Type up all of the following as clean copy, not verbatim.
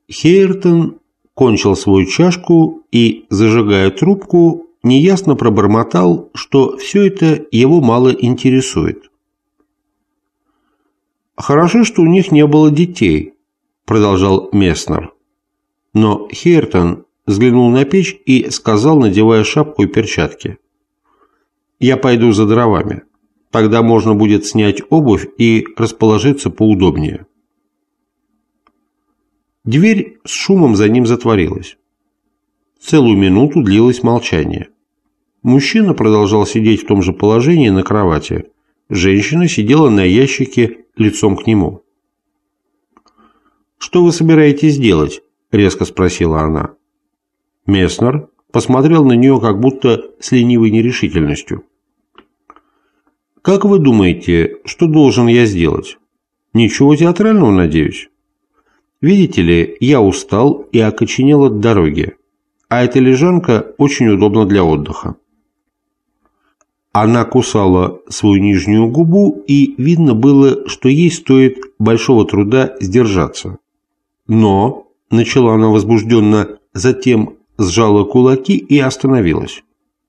Хейертон кончил свою чашку и, зажигая трубку, неясно пробормотал, что все это его мало интересует. «Хорошо, что у них не было детей», – продолжал Месснер. Но Хейертон взглянул на печь и сказал, надевая шапку и перчатки: «Я пойду за дровами. Тогда можно будет снять обувь и расположиться поудобнее». Дверь с шумом за ним затворилась. Целую минуту длилось молчание. Мужчина продолжал сидеть в том же положении на кровати. Женщина сидела на ящике лицом к нему. «Что вы собираетесь делать?» – резко спросила она. Месснер посмотрел на нее как будто с ленивой нерешительностью. «Как вы думаете, что должен я сделать? Ничего театрального, надеюсь? Видите ли, я устал и окоченел от дороги, а эта лежанка очень удобна для отдыха». Она кусала свою нижнюю губу, и видно было, что ей стоит большого труда сдержаться. «Но», – начала она возбужденно, затем сжала кулаки и остановилась.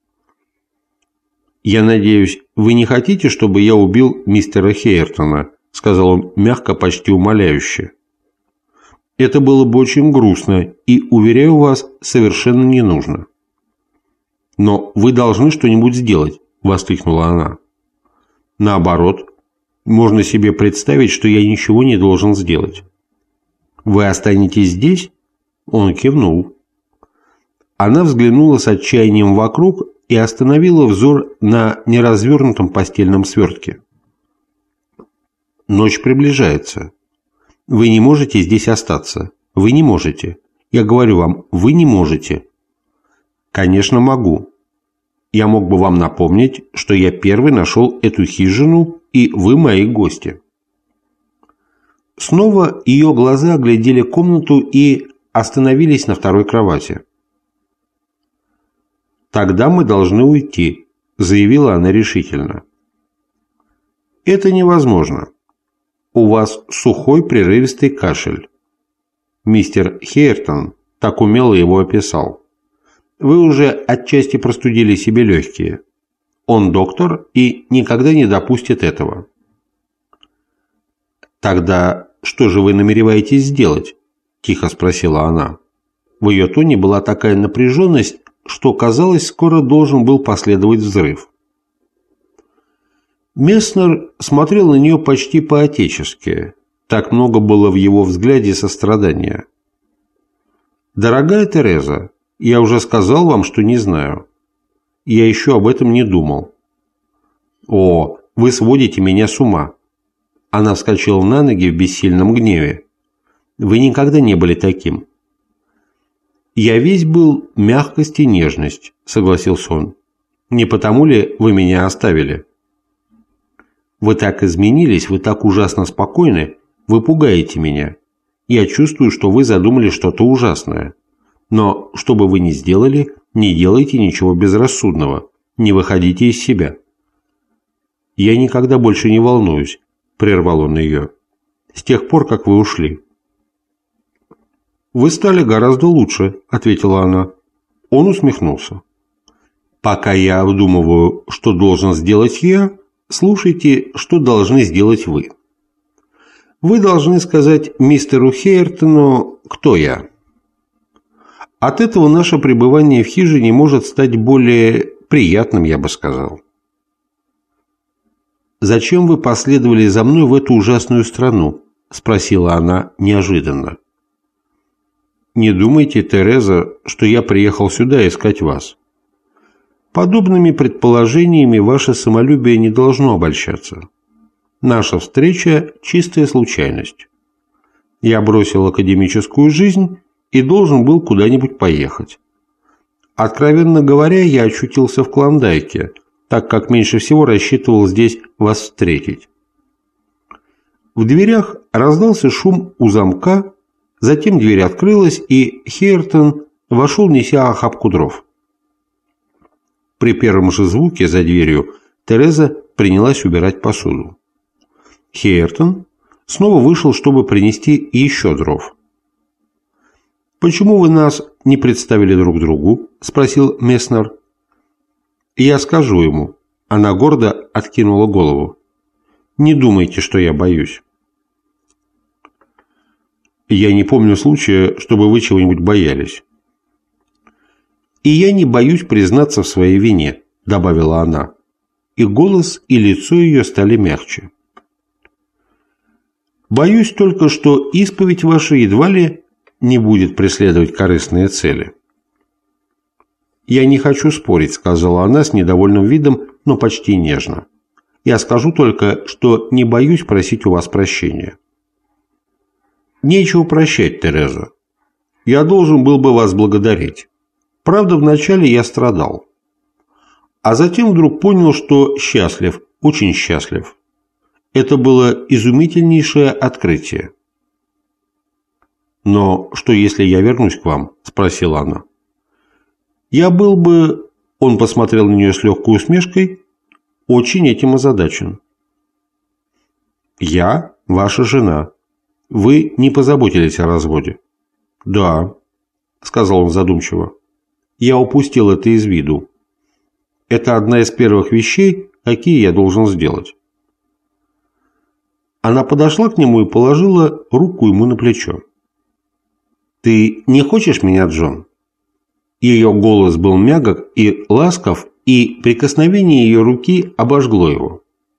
«Я надеюсь, вы не хотите, чтобы я убил мистера Хейертона?» – сказал он мягко, почти умоляюще. «Это было бы очень грустно и, уверяю вас, совершенно не нужно». «Но вы должны что-нибудь сделать», – воскликнула она. «Наоборот, можно себе представить, что я ничего не должен сделать». «Вы останетесь здесь?» Он кивнул. Она взглянула с отчаянием вокруг и остановила взор на неразвернутом постельном свертке. «Ночь приближается. Вы не можете здесь остаться. Вы не можете. Я говорю вам, вы не можете». «Конечно, могу. Я мог бы вам напомнить, что я первый нашел эту хижину, и вы мои гости». Снова ее глаза оглядели комнату и остановились на второй кровати. «Тогда мы должны уйти», – заявила она решительно. «Это невозможно. У вас сухой прерывистый кашель». Мистер Хейертон так умело его описал. «Вы уже отчасти простудили себе легкие. Он доктор и никогда не допустит этого». «Тогда что же вы намереваетесь сделать?» – тихо спросила она. В ее тоне была такая напряженность, что, казалось, скоро должен был последовать взрыв. Месснер смотрел на нее почти по-отечески. Так много было в его взгляде сострадания. «Дорогая Тереза, я уже сказал вам, что не знаю. Я еще об этом не думал». «О, вы сводите меня с ума». Она вскочила на ноги в бессильном гневе. «Вы никогда не были таким». «Я весь был мягкость и нежность», — согласился он. «Не потому ли вы меня оставили?» «Вы так изменились, вы так ужасно спокойны, вы пугаете меня. Я чувствую, что вы задумали что-то ужасное. Но, что бы вы ни сделали, не делайте ничего безрассудного, не выходите из себя». «Я никогда больше не волнуюсь», — прервал он ее, — «с тех пор, как вы ушли». «Вы стали гораздо лучше», — ответила она. Он усмехнулся. «Пока я обдумываю, что должен сделать я, слушайте, что должны сделать вы. Вы должны сказать мистеру Хейертону, кто я. От этого наше пребывание в хижине может стать более приятным, я бы сказал». «Зачем вы последовали за мной в эту ужасную страну?» – спросила она неожиданно. «Не думайте, Тереза, что я приехал сюда искать вас. Подобными предположениями ваше самолюбие не должно обольщаться. Наша встреча – чистая случайность. Я бросил академическую жизнь и должен был куда-нибудь поехать. Откровенно говоря, я очутился в Клондайке, так как меньше всего рассчитывал здесь вас встретить». В дверях раздался шум у замка, затем дверь открылась, и Хейертон вошел, неся охапку дров. При первом же звуке за дверью Тереза принялась убирать посуду. Хейертон снова вышел, чтобы принести еще дров. «Почему вы нас не представили друг другу?» – спросил Месснер. «Я скажу ему». Она гордо откинула голову. «Не думайте, что я боюсь». «Я не помню случая, чтобы вы чего-нибудь боялись». «И я не боюсь признаться в своей вине», – добавила она. И голос, и лицо ее стали мягче. «Боюсь только, что исповедь ваша едва ли не будет преследовать корыстные цели». «Я не хочу спорить», – сказала она с недовольным видом, но почти нежно. «Я скажу только, что не боюсь просить у вас прощения». «Нечего прощать, Тереза. Я должен был бы вас благодарить. Правда, вначале я страдал. А затем вдруг понял, что счастлив, очень счастлив. Это было изумительнейшее открытие». «Но что, если я вернусь к вам?» – спросила она. «Я был бы...» – он посмотрел на нее с легкой усмешкой. «Очень этим озадачен». «Я ваша жена. Вы не позаботились о разводе». «Да», – сказал он задумчиво. «Я упустил это из виду. Это одна из первых вещей, какие я должен сделать». Она подошла к нему и положила руку ему на плечо. «Ты не хочешь меня, Джон?» Ее голос был мягок и ласков, и прикосновение ее руки обожгло его.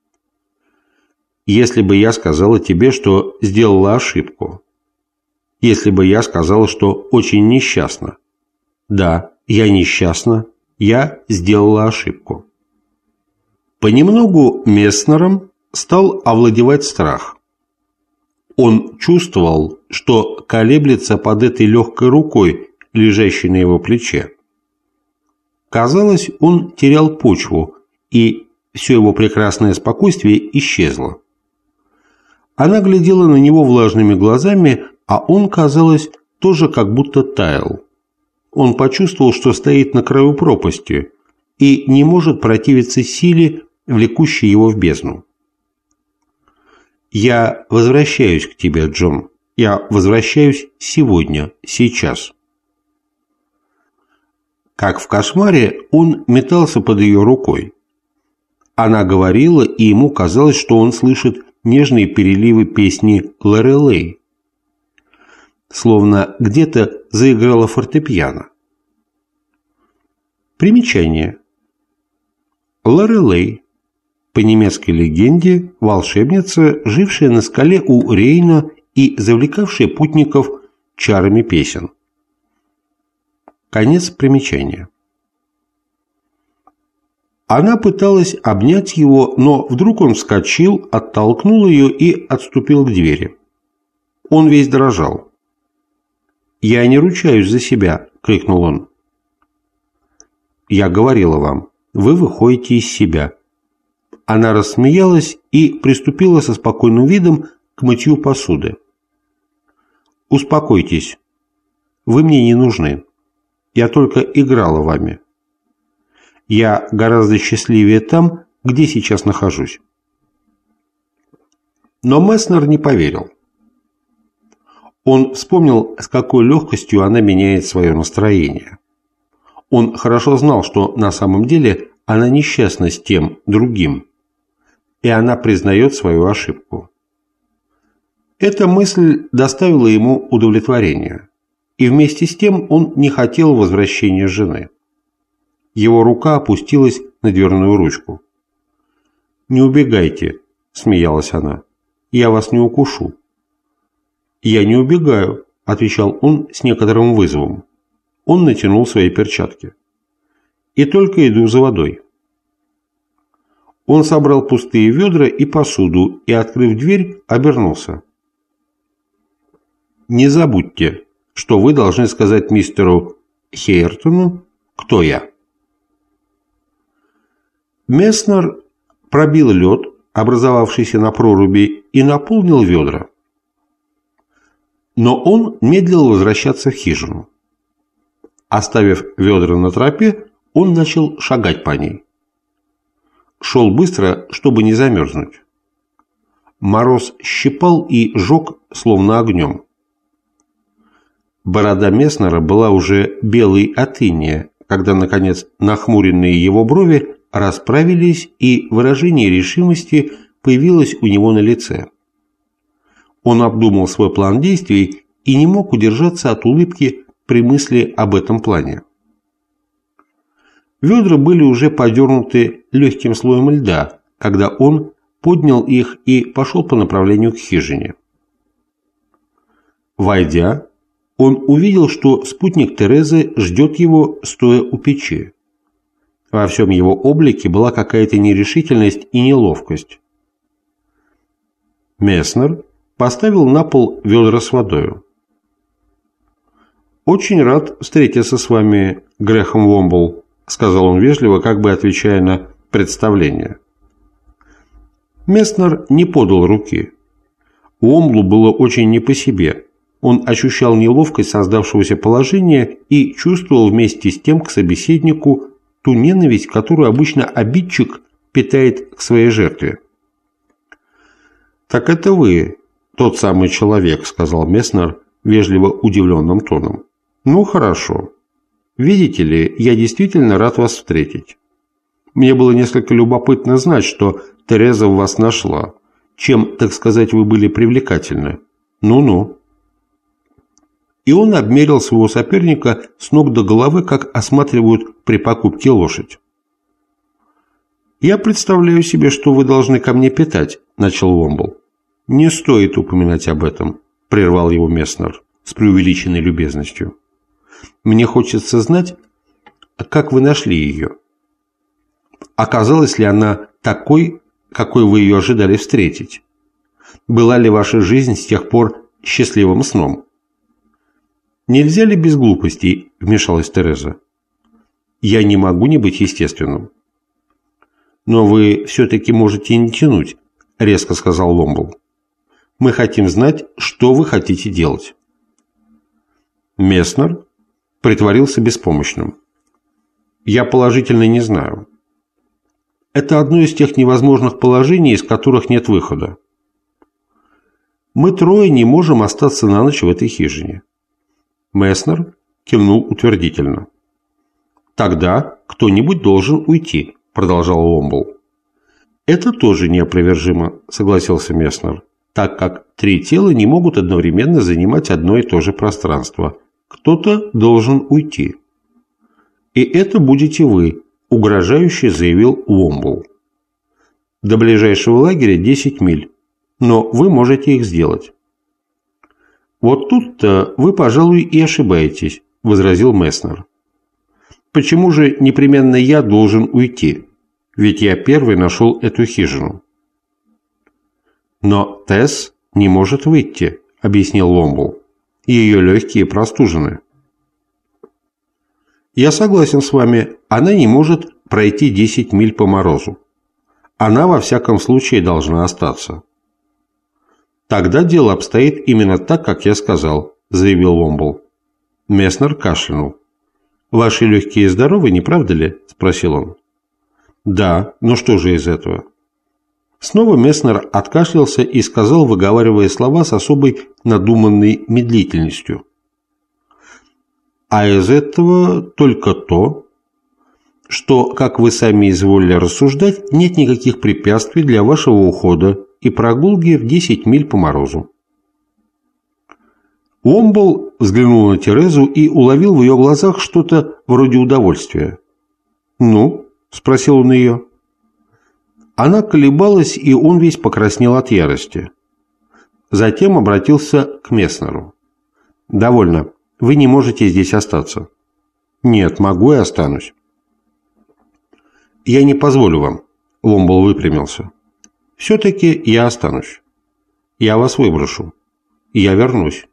«Если бы я сказала тебе, что сделала ошибку. Если бы я сказала, что очень несчастна. Да, я несчастна. Я сделала ошибку». Понемногу Месснером стал овладевать страх. Он чувствовал, что колеблется под этой легкой рукой, лежащей на его плече. Казалось, он терял почву, и все его прекрасное спокойствие исчезло. Она глядела на него влажными глазами, а он, казалось, тоже как будто таял. Он почувствовал, что стоит на краю пропасти и не может противиться силе, влекущей его в бездну. «Я возвращаюсь к тебе, Джон. Я возвращаюсь сегодня, сейчас». Как в кошмаре, он метался под ее рукой. Она говорила, и ему казалось, что он слышит нежные переливы песни Лорелей. Словно где-то заиграла фортепиано. Примечание. Лорелей. По немецкой легенде, волшебница, жившая на скале у Рейна и завлекавшая путников чарами песен. Конец примечания. Она пыталась обнять его, но вдруг он вскочил, оттолкнул ее и отступил к двери. Он весь дрожал. «Я не ручаюсь за себя», — крикнул он. «Я говорила вам, вы выходите из себя». Она рассмеялась и приступила со спокойным видом к мытью посуды. «Успокойтесь. Вы мне не нужны. Я только играла вами. Я гораздо счастливее там, где сейчас нахожусь». Но Месснер не поверил. Он вспомнил, с какой легкостью она меняет свое настроение. Он хорошо знал, что на самом деле она несчастна с тем, другим, и она признает свою ошибку. Эта мысль доставила ему удовлетворение, и вместе с тем он не хотел возвращения жены. Его рука опустилась на дверную ручку. «Не убегайте», – смеялась она, – «я вас не укушу». «Я не убегаю», – отвечал он с некоторым вызовом. Он натянул свои перчатки. «И только иду за водой». Он собрал пустые ведра и посуду и, открыв дверь, обернулся. «Не забудьте, что вы должны сказать мистеру Хейертону, кто я». Месснер пробил лед, образовавшийся на проруби, и наполнил ведра. Но он медлил возвращаться в хижину. Оставив ведра на тропе, он начал шагать по ней. Шел быстро, чтобы не замерзнуть. Мороз щипал и жег, словно огнем. Борода Месснера была уже белой от иния, когда, наконец, нахмуренные его брови расправились, и выражение решимости появилось у него на лице. Он обдумал свой план действий и не мог удержаться от улыбки при мысли об этом плане. Ведра были уже подернуты легким слоем льда, когда он поднял их и пошел по направлению к хижине. Войдя, он увидел, что спутник Терезы ждет его, стоя у печи. Во всем его облике была какая-то нерешительность и неловкость. Месснер поставил на пол ведра с водою. «Очень рад встретиться с вами, Грэхэм Уомбл», — сказал он вежливо, как бы отвечая на представление. Месснер не подал руки. Уомблу было очень не по себе. Он ощущал неловкость создавшегося положения и чувствовал вместе с тем к собеседнику ту ненависть, которую обычно обидчик питает к своей жертве. «Так это вы, тот самый человек», — сказал Месснер вежливо удивленным тоном. «Ну, хорошо. Видите ли, я действительно рад вас встретить. Мне было несколько любопытно знать, что Тереза в вас нашла. Чем, так сказать, вы были привлекательны. Ну-ну». И он обмерил своего соперника с ног до головы, как осматривают при покупке лошадь. «Я представляю себе, что вы должны ко мне питать», – начал Уомбл. «Не стоит упоминать об этом», – прервал его Месснер с преувеличенной любезностью. «Мне хочется знать, как вы нашли ее. Оказалась ли она такой, какой вы ее ожидали встретить? Была ли ваша жизнь с тех пор счастливым сном?» «Нельзя ли без глупостей?» – вмешалась Тереза. «Я не могу не быть естественным». «Но вы все-таки можете не тянуть», – резко сказал Уомбл. «Мы хотим знать, что вы хотите делать». Месснер притворился беспомощным. «Я положительно не знаю. Это одно из тех невозможных положений, из которых нет выхода. Мы трое не можем остаться на ночь в этой хижине». Месснер кивнул утвердительно. «Тогда кто-нибудь должен уйти», – продолжал Уомбл. «Это тоже неопровержимо», – согласился Месснер, «так как три тела не могут одновременно занимать одно и то же пространство. Кто-то должен уйти». «И это будете вы», – угрожающе заявил Уомбл. «До ближайшего лагеря 10 миль, но вы можете их сделать». «Вот тут-то вы, пожалуй, и ошибаетесь», – возразил Месснер. «Почему же непременно я должен уйти? Ведь я первый нашел эту хижину». «Но Тесс не может выйти», – объяснил Уомбл. «Ее легкие простужены». «Я согласен с вами, она не может пройти 10 миль по морозу. Она во всяком случае должна остаться». «Тогда дело обстоит именно так, как я сказал», – заявил Уомбл. Месснер кашлянул. «Ваши легкие здоровы, не правда ли?» – спросил он. «Да, но что же из этого?» Снова Месснер откашлялся и сказал, выговаривая слова с особой надуманной медлительностью. «А из этого только то, что, как вы сами изволили рассуждать, нет никаких препятствий для вашего ухода и прогулки в 10 миль по морозу». Уомбл взглянул на Терезу и уловил в ее глазах что-то вроде удовольствия. «Ну?» – спросил он ее. Она колебалась, и он весь покраснел от ярости. Затем обратился к Месснеру. «Довольно. Вы не можете здесь остаться». «Нет, могу и останусь». «Я не позволю вам», – Уомбл выпрямился. «Все-таки я останусь. Я вас выброшу. Я вернусь».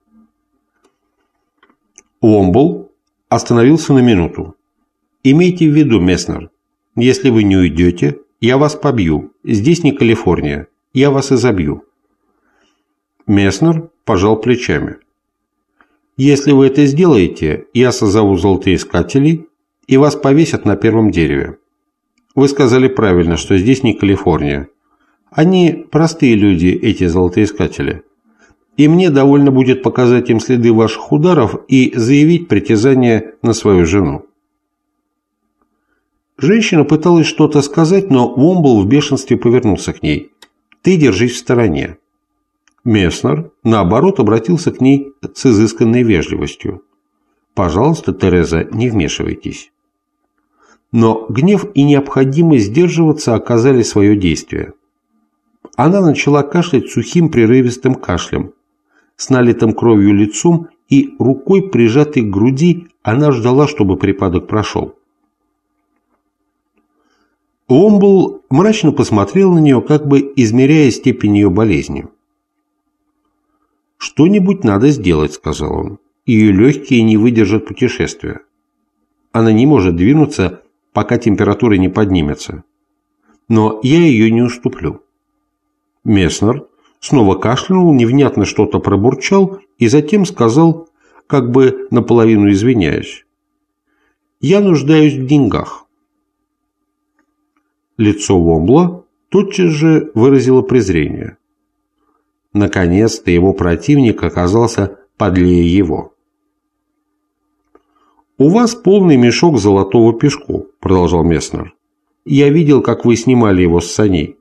Уомбл остановился на минуту. «Имейте в виду, Месснер, если вы не уйдете, я вас побью. Здесь не Калифорния. Я вас изобью». Месснер пожал плечами. «Если вы это сделаете, я созову золотоискателей, и вас повесят на первом дереве. Вы сказали правильно, что здесь не Калифорния. Они простые люди, эти золотоискатели. и мне довольно будет показать им следы ваших ударов и заявить притязание на свою жену». Женщина пыталась что-то сказать, но Уомбл в бешенстве повернулся к ней. «Ты держись в стороне». Месснер, наоборот, обратился к ней с изысканной вежливостью. «Пожалуйста, Тереза, не вмешивайтесь». Но гнев и необходимость сдерживаться оказали свое действие. Она начала кашлять сухим прерывистым кашлем. С налитым кровью лицом и рукой, прижатой к груди, она ждала, чтобы припадок прошел. Уомбл мрачно посмотрел на нее, как бы измеряя степень ее болезни. «Что-нибудь надо сделать», — сказал он. «Ее легкие не выдержат путешествия. Она не может двинуться, пока температура не поднимется. Но я ее не уступлю». Месснер снова кашлянул, невнятно что-то пробурчал и затем сказал, как бы наполовину извиняясь: «Я нуждаюсь в деньгах». Лицо Уомбла тотчас же выразило презрение. Наконец-то его противник оказался подлее его. «У вас полный мешок золотого песку», — продолжал Месснер. «Я видел, как вы снимали его с саней».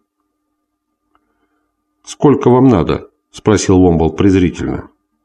«Сколько вам надо?» — спросил Уомбл презрительно.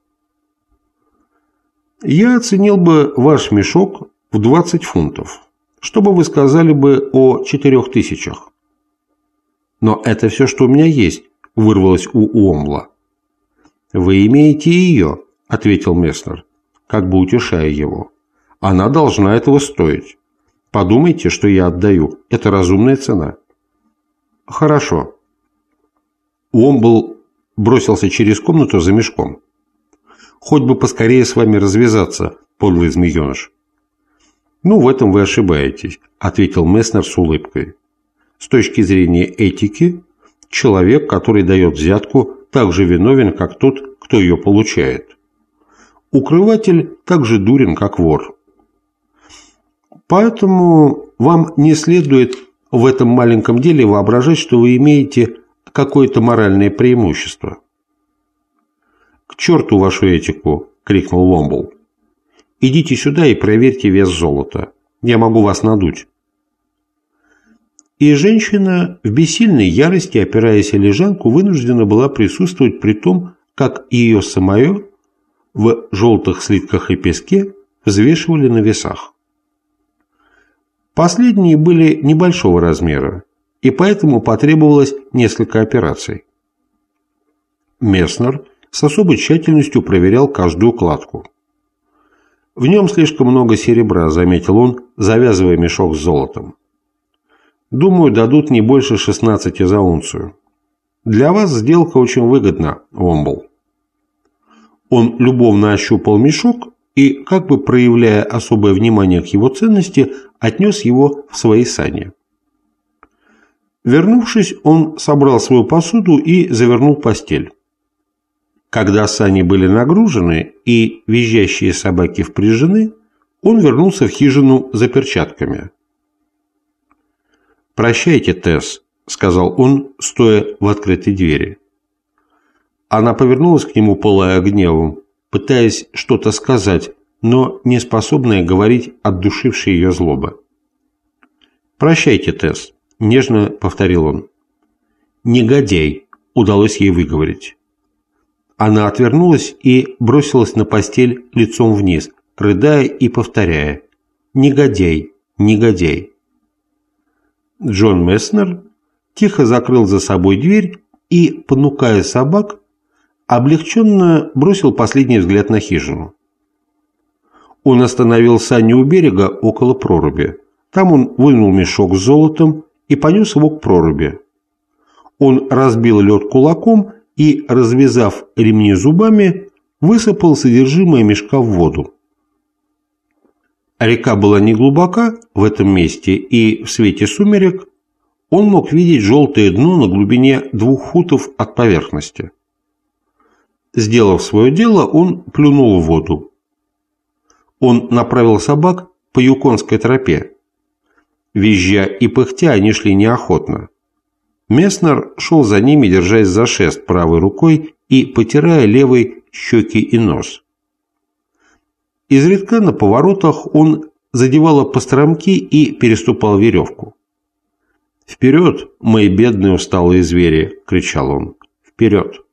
«Я оценил бы ваш мешок в 20 фунтов. Что бы вы сказали бы о 4000? «Но это все, что у меня есть», — вырвалось у Уомбла. «Вы имеете ее», — ответил Месснер, как бы утешая его. «Она должна этого стоить. Подумайте, что я отдаю. Это разумная цена». «Хорошо». Уомбл бросился через комнату за мешком. «Хоть бы поскорее с вами развязаться, подлый змееныш». «Ну, в этом вы ошибаетесь», — ответил Месснер с улыбкой. «С точки зрения этики, человек, который дает взятку, так же виновен, как тот, кто ее получает. Укрыватель так же дурен, как вор. Поэтому вам не следует в этом маленьком деле воображать, что вы имеете какое-то моральное преимущество». «К черту вашу этику!» — крикнул Уомбл. «Идите сюда и проверьте вес золота. Я могу вас надуть». И женщина в бессильной ярости, опираясь о лежанку, вынуждена была присутствовать при том, как ее самое в желтых слитках и песке взвешивали на весах. Последние были небольшого размера, и поэтому потребовалось несколько операций. Месснер с особой тщательностью проверял каждую кладку. «В нем слишком много серебра», — заметил он, завязывая мешок с золотом. «Думаю, дадут не больше 16 за унцию. Для вас сделка очень выгодна, Уомбл». Он любовно ощупал мешок и, как бы проявляя особое внимание к его ценности, отнес его в свои сани. Вернувшись, он собрал свою посуду и завернул постель. Когда сани были нагружены и визжащие собаки впряжены, он вернулся в хижину за перчатками. «Прощайте, Тесс», — сказал он, стоя в открытой двери. Она повернулась к нему, пылая гневом, пытаясь что-то сказать, но не способная говорить от душившей ее злобы. «Прощайте, Тесс», — нежно повторил он. «Негодяй», — удалось ей выговорить. Она отвернулась и бросилась на постель лицом вниз, рыдая и повторяя: «Негодяй, негодяй». Джон Месснер тихо закрыл за собой дверь и, понукая собак, облегченно бросил последний взгляд на хижину. Он остановил сани у берега около проруби. Там он вынул мешок с золотом и понес его к проруби. Он разбил лед кулаком и, развязав ремни зубами, высыпал содержимое мешка в воду. Река была неглубока в этом месте, и в свете сумерек он мог видеть желтое дно на глубине 2 футов от поверхности. Сделав свое дело, он плюнул в воду. Он направил собак по Юконской тропе. Визжа и пыхтя они шли неохотно. Месснер шел за ними, держась за шест правой рукой и потирая левой щеки и нос. Изредка на поворотах он задевал постромки и переступал веревку. «Вперед, мои бедные усталые звери!» – кричал он. «Вперед!»